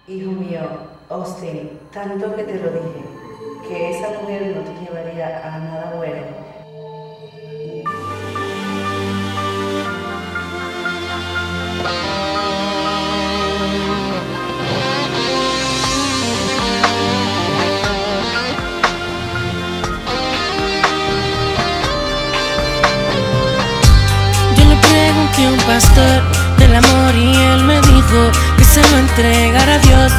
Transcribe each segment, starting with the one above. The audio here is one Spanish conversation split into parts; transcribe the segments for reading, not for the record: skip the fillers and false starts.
Hijo mío, Austin, tanto que te lo dije, que esa mujer no te llevaría a nada bueno. Yo le pregunté a un pastor del amor y él me dijo que se lo entregara a Dios,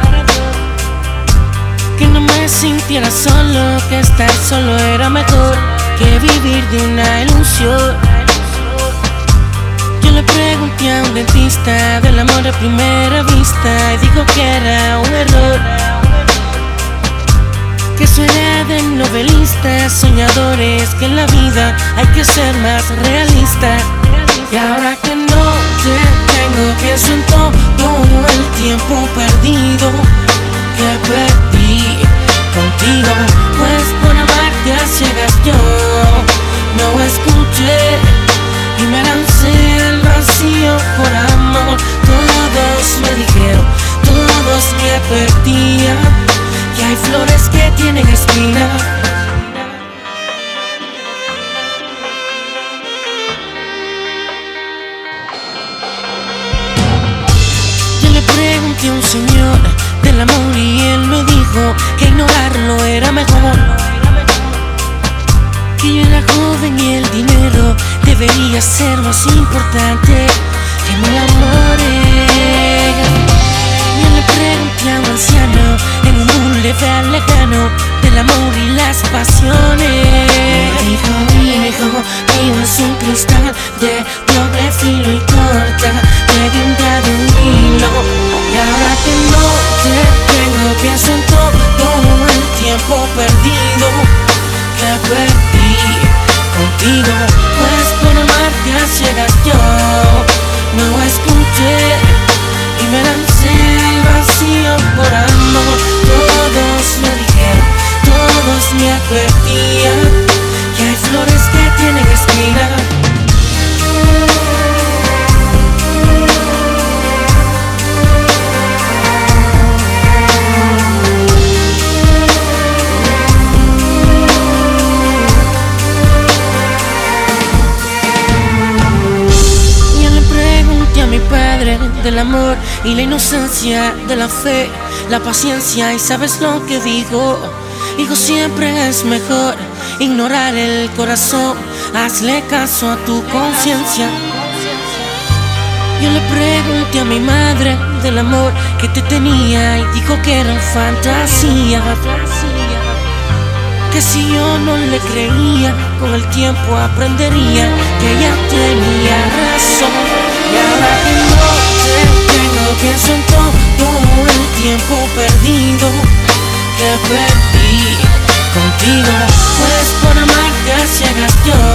que no me sintiera solo, que estar solo era mejor que vivir de una ilusión. Yo le pregunté a un dentista del amor a primera vista y dijo que era un error, que eso era de novelistas, soñadores, que en la vida hay que ser más realista. Y ahora que no te tengo, pienso en todo el tiempo perdido que perdí contigo, pues por amarte a ciegas yo no escuché y me lancé al vacío por amor. Todos me dijeron, todos me advertían que hay flores que tienen espina. Yo le pregunté a un señor del amor y él me dijo que ignorarlo era mejor, que yo era joven y el dinero debería ser más importante que mi amor. Yo le pregunté a un anciano en un bulevar lejano del amor y las pasiones. Me dijo, hijo mío, es un cristal de doble filo y corta de guinda de un hilo. Y ahora que no te tengo, pienso en todo el tiempo perdido que perdí contigo, pues por amarte a ciegas yo no escuché y me lancé al vacío por amor. Todos me dijeron, todos me advertían que hay flores que tienen espina. Mi padre del amor y la inocencia de la fe, la paciencia, y sabes lo que digo, hijo, siempre es mejor ignorar el corazón, hazle caso a tu conciencia. Yo le pregunté a mi madre del amor que te tenía y dijo que era fantasía, que si yo no le creía, con el tiempo aprendería que ella tenía razón. Y ahora que no te tengo, pienso en todo el tiempo perdido que perdí contigo, pues por amarte a ciegas yo